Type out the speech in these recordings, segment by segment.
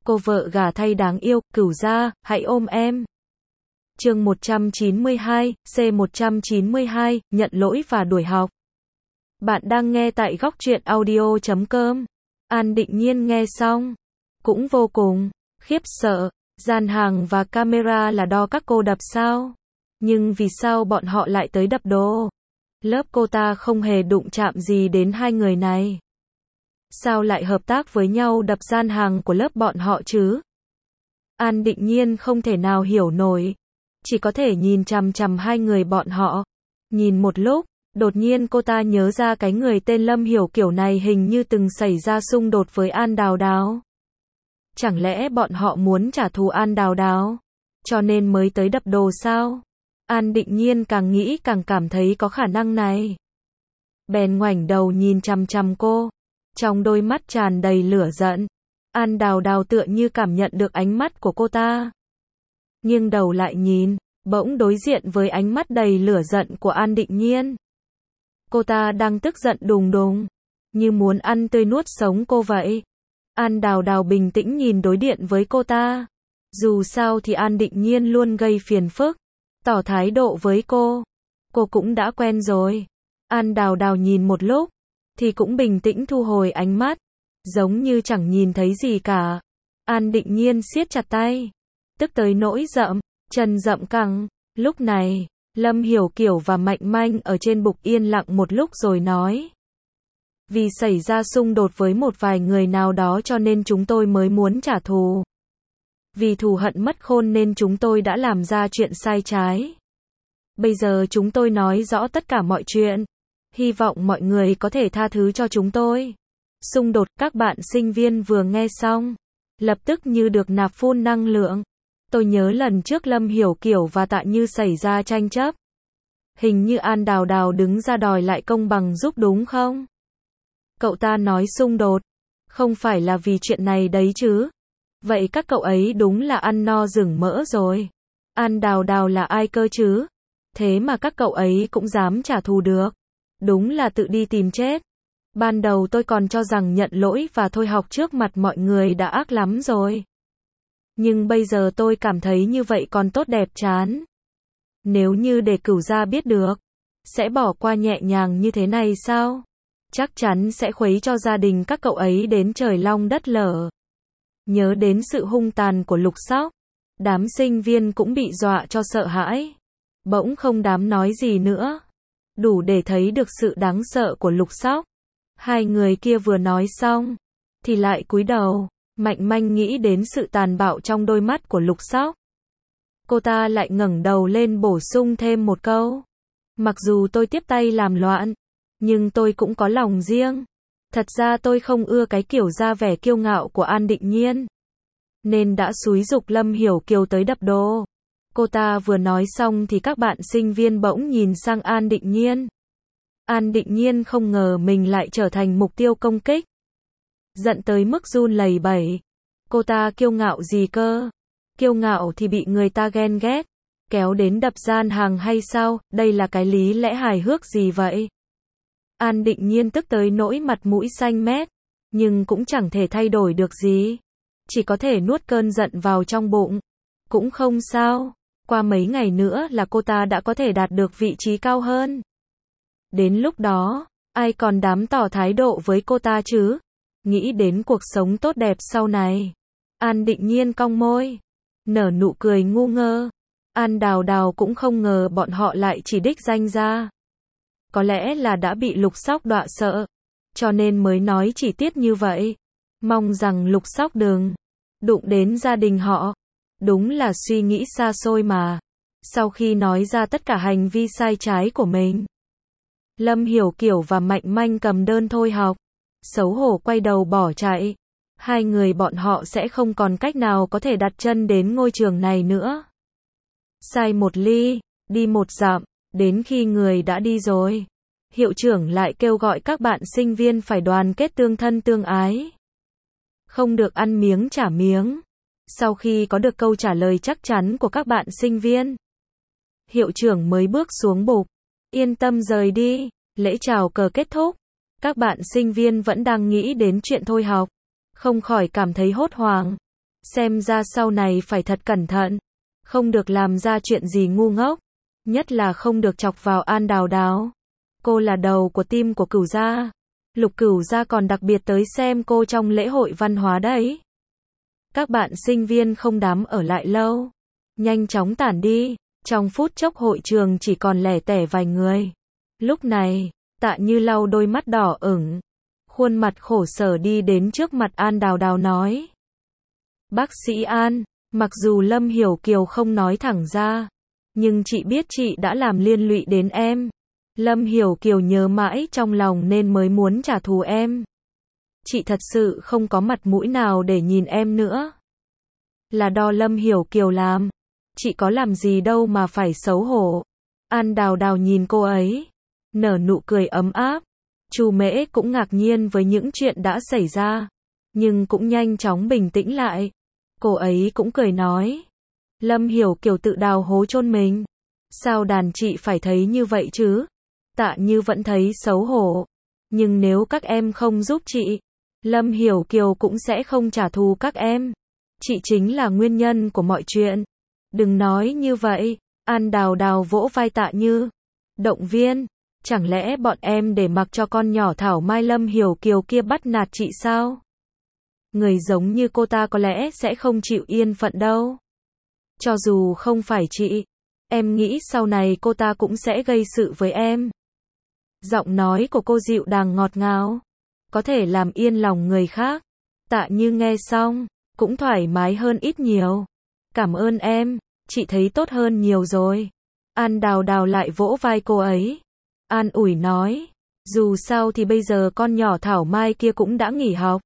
Cô vợ gả thay đáng yêu, Cửu gia, hãy ôm em. Chương 192, C192, nhận lỗi và đuổi học. Bạn đang nghe tại góc truyện audio.com. An Định Nhiên nghe xong, cũng vô cùng khiếp sợ. Gian hàng và camera là do các cô đập sao? Nhưng vì sao bọn họ lại tới đập đồ? Lớp cô ta không hề đụng chạm gì đến hai người này. Sao lại hợp tác với nhau đập gian hàng của lớp bọn họ chứ? An Định Nhiên không thể nào hiểu nổi. Chỉ có thể nhìn chằm chằm hai người bọn họ. Nhìn một lúc, đột nhiên cô ta nhớ ra cái người tên Lâm Hiểu Kiểu này hình như từng xảy ra xung đột với An Đào Đào. Chẳng lẽ bọn họ muốn trả thù An Đào Đào, cho nên mới tới đập đồ sao? An Định Nhiên càng nghĩ càng cảm thấy có khả năng này. Bèn ngoảnh đầu nhìn chằm chằm cô, trong đôi mắt tràn đầy lửa giận. An Đào Đào tựa như cảm nhận được ánh mắt của cô ta. Nghiêng đầu lại nhìn, bỗng đối diện với ánh mắt đầy lửa giận của An Định Nhiên. Cô ta đang tức giận đùng đùng, như muốn ăn tươi nuốt sống cô vậy. An Đào Đào bình tĩnh nhìn đối điện với cô ta. Dù sao thì An Định Nhiên luôn gây phiền phức, tỏ thái độ với cô cũng đã quen rồi. An Đào Đào nhìn một lúc, thì cũng bình tĩnh thu hồi ánh mắt, giống như chẳng nhìn thấy gì cả. An Định Nhiên siết chặt tay, tức tới nỗi chân rậm cẳng. Lúc này, Lâm Hiểu Kiểu và Mạnh Manh ở trên bục yên lặng một lúc rồi nói. Vì xảy ra xung đột với một vài người nào đó cho nên chúng tôi mới muốn trả thù. Vì thù hận mất khôn nên chúng tôi đã làm ra chuyện sai trái. Bây giờ chúng tôi nói rõ tất cả mọi chuyện. Hy vọng mọi người có thể tha thứ cho chúng tôi. Xung đột, các bạn sinh viên vừa nghe xong, lập tức như được nạp phun năng lượng. Tôi nhớ lần trước Lâm Hiểu Kiểu và Tạ Như xảy ra tranh chấp. Hình như An Đào Đào đứng ra đòi lại công bằng giúp đúng không? Cậu ta nói xung đột, không phải là vì chuyện này đấy chứ? Vậy các cậu ấy đúng là ăn no rừng mỡ rồi. An Đào Đào là ai cơ chứ? Thế mà các cậu ấy cũng dám trả thù được. Đúng là tự đi tìm chết. Ban đầu tôi còn cho rằng nhận lỗi và thôi học trước mặt mọi người đã ác lắm rồi. Nhưng bây giờ tôi cảm thấy như vậy còn tốt đẹp chán. Nếu như để Cửu gia biết được, sẽ bỏ qua nhẹ nhàng như thế này sao? Chắc chắn sẽ khuấy cho gia đình các cậu ấy đến trời long đất lở. Nhớ đến sự hung tàn của Lục Sóc, đám sinh viên cũng bị dọa cho sợ hãi. Bỗng không dám nói gì nữa. Đủ để thấy được sự đáng sợ của Lục Sóc. Hai người kia vừa nói xong, thì lại cúi đầu. Mạnh Manh nghĩ đến sự tàn bạo trong đôi mắt của Lục Sóc. Cô ta lại ngẩng đầu lên bổ sung thêm một câu. Mặc dù tôi tiếp tay làm loạn, nhưng tôi cũng có lòng riêng. Thật ra tôi không ưa cái kiểu ra vẻ kiêu ngạo của An Định Nhiên, nên đã xúi giục Lâm Hiểu Kiều tới đập đồ. Cô ta vừa nói xong thì các bạn sinh viên bỗng nhìn sang An Định Nhiên. An Định Nhiên không ngờ mình lại trở thành mục tiêu công kích. Giận tới mức run lẩy bẩy. Cô ta kiêu ngạo gì cơ? Kiêu ngạo thì bị người ta ghen ghét, kéo đến đập gian hàng hay sao? Đây là cái lý lẽ hài hước gì vậy? An Định Nhiên tức tới nỗi mặt mũi xanh mét, nhưng cũng chẳng thể thay đổi được gì. Chỉ có thể nuốt cơn giận vào trong bụng. Cũng không sao, qua mấy ngày nữa là cô ta đã có thể đạt được vị trí cao hơn. Đến lúc đó, ai còn dám tỏ thái độ với cô ta chứ? Nghĩ đến cuộc sống tốt đẹp sau này, An Định Nhiên cong môi, nở nụ cười ngu ngơ. An Đào Đào cũng không ngờ bọn họ lại chỉ đích danh ra. Có lẽ là đã bị Lục Sóc dọa sợ, cho nên mới nói chi tiết như vậy. Mong rằng Lục Sóc đừng đụng đến gia đình họ. Đúng là suy nghĩ xa xôi mà. Sau khi nói ra tất cả hành vi sai trái của mình, Lâm Hiểu Kiểu và Mạnh Manh cầm đơn thôi học, xấu hổ quay đầu bỏ chạy. Hai người bọn họ sẽ không còn cách nào có thể đặt chân đến ngôi trường này nữa. Sai một ly, đi một dặm, đến khi người đã đi rồi, hiệu trưởng lại kêu gọi các bạn sinh viên phải đoàn kết tương thân tương ái. Không được ăn miếng trả miếng. Sau khi có được câu trả lời chắc chắn của các bạn sinh viên, hiệu trưởng mới bước xuống bục, yên tâm rời đi. Lễ chào cờ kết thúc, các bạn sinh viên vẫn đang nghĩ đến chuyện thôi học, không khỏi cảm thấy hốt hoảng. Xem ra sau này phải thật cẩn thận. Không được làm ra chuyện gì ngu ngốc. Nhất là không được chọc vào An Đào Đào. Cô là đầu của team của Cửu gia. Lục Cửu gia còn đặc biệt tới xem cô trong lễ hội văn hóa đấy. Các bạn sinh viên không dám ở lại lâu. Nhanh chóng tản đi. Trong phút chốc hội trường chỉ còn lẻ tẻ vài người. Lúc này, Tạ Như lau đôi mắt đỏ ửng. Khuôn mặt khổ sở đi đến trước mặt An Đào Đào nói. Bác sĩ An, mặc dù Lâm Hiểu Kiều không nói thẳng ra, nhưng chị biết chị đã làm liên lụy đến em. Lâm Hiểu Kiều nhớ mãi trong lòng nên mới muốn trả thù em. Chị thật sự không có mặt mũi nào để nhìn em nữa. Là do Lâm Hiểu Kiều làm. Chị có làm gì đâu mà phải xấu hổ. An Đào Đào nhìn cô ấy, nở nụ cười ấm áp. Chu Mễ cũng ngạc nhiên với những chuyện đã xảy ra, nhưng cũng nhanh chóng bình tĩnh lại. Cô ấy cũng cười nói. Lâm Hiểu Kiều tự đào hố chôn mình. Sao đàn chị phải thấy như vậy chứ? Tạ Như vẫn thấy xấu hổ. Nhưng nếu các em không giúp chị, Lâm Hiểu Kiều cũng sẽ không trả thù các em. Chị chính là nguyên nhân của mọi chuyện. Đừng nói như vậy. An Đào Đào vỗ vai Tạ Như. Động viên. Chẳng lẽ bọn em để mặc cho con nhỏ thảo mai Lâm Hiểu Kiều kia bắt nạt chị sao? Người giống như cô ta có lẽ sẽ không chịu yên phận đâu. Cho dù không phải chị, em nghĩ sau này cô ta cũng sẽ gây sự với em. Giọng nói của cô dịu dàng ngọt ngào, có thể làm yên lòng người khác. Tạ Như nghe xong, cũng thoải mái hơn ít nhiều. Cảm ơn em, chị thấy tốt hơn nhiều rồi. An Đào Đào lại vỗ vai cô ấy. An ủi nói, dù sao thì bây giờ con nhỏ Thảo Mai kia cũng đã nghỉ học.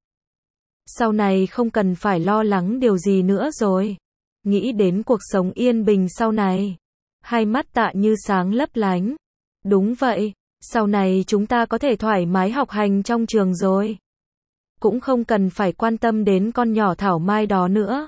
Sau này không cần phải lo lắng điều gì nữa rồi. Nghĩ đến cuộc sống yên bình sau này. Hai mắt Tạ Như sáng lấp lánh. Đúng vậy, sau này chúng ta có thể thoải mái học hành trong trường rồi. Cũng không cần phải quan tâm đến con nhỏ Thảo Mai đó nữa.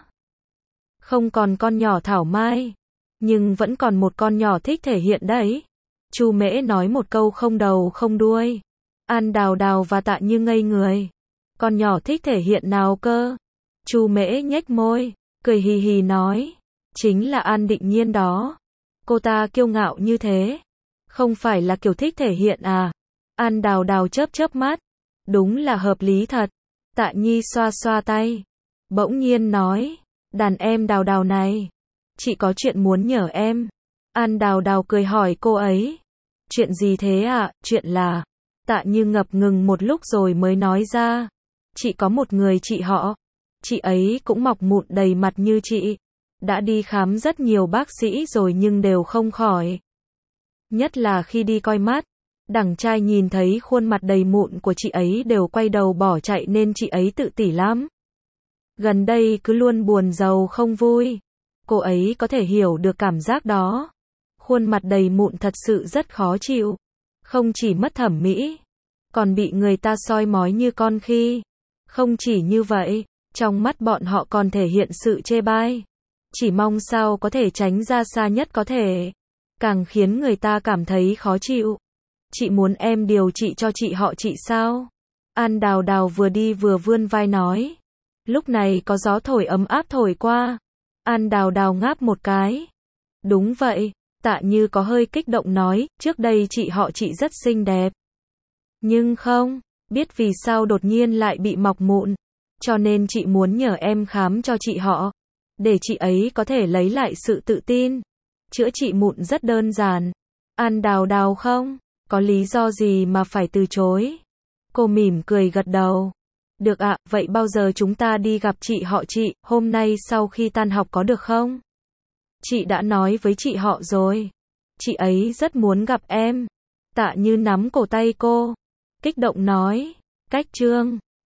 Không còn con nhỏ Thảo Mai, nhưng vẫn còn một con nhỏ thích thể hiện đấy. Chu Mễ nói một câu không đầu không đuôi. An Đào Đào và Tạ Như ngây người. Con nhỏ thích thể hiện nào cơ? Chu Mễ nhếch môi, cười hì hì nói. Chính là An Định Nhiên đó. Cô ta kiêu ngạo như thế. Không phải là kiểu thích thể hiện à? An Đào Đào chớp chớp mắt. Đúng là hợp lý thật. Tạ Nhi xoa xoa tay. Bỗng nhiên nói. Đàn em Đào Đào này. Chị có chuyện muốn nhờ em. An Đào Đào cười hỏi cô ấy. Chuyện gì thế ạ? Chuyện là... Tạ Như ngập ngừng một lúc rồi mới nói ra. Chị có một người chị họ. Chị ấy cũng mọc mụn đầy mặt như chị. Đã đi khám rất nhiều bác sĩ rồi nhưng đều không khỏi. Nhất là khi đi coi mắt. Đằng trai nhìn thấy khuôn mặt đầy mụn của chị ấy đều quay đầu bỏ chạy nên chị ấy tự tỉ lắm. Gần đây cứ luôn buồn rầu không vui. Cô ấy có thể hiểu được cảm giác đó. Khuôn mặt đầy mụn thật sự rất khó chịu. Không chỉ mất thẩm mỹ, còn bị người ta soi mói như con khi. Không chỉ như vậy, trong mắt bọn họ còn thể hiện sự chê bai. Chỉ mong sao có thể tránh ra xa nhất có thể. Càng khiến người ta cảm thấy khó chịu. Chị muốn em điều trị cho chị họ chị sao? An Đào Đào vừa đi vừa vươn vai nói. Lúc này có gió thổi ấm áp thổi qua. An Đào Đào ngáp một cái. Đúng vậy, Tạ Như có hơi kích động nói, trước đây chị họ chị rất xinh đẹp. Nhưng không, biết vì sao đột nhiên lại bị mọc mụn. Cho nên chị muốn nhờ em khám cho chị họ. Để chị ấy có thể lấy lại sự tự tin. Chữa trị mụn rất đơn giản. An Đào Đào không? Có lý do gì mà phải từ chối? Cô mỉm cười gật đầu. Được ạ, vậy bao giờ chúng ta đi gặp chị họ chị, hôm nay sau khi tan học có được không? Chị đã nói với chị họ rồi. Chị ấy rất muốn gặp em. Tạ Như nắm cổ tay cô. Kích động nói. Cách trương.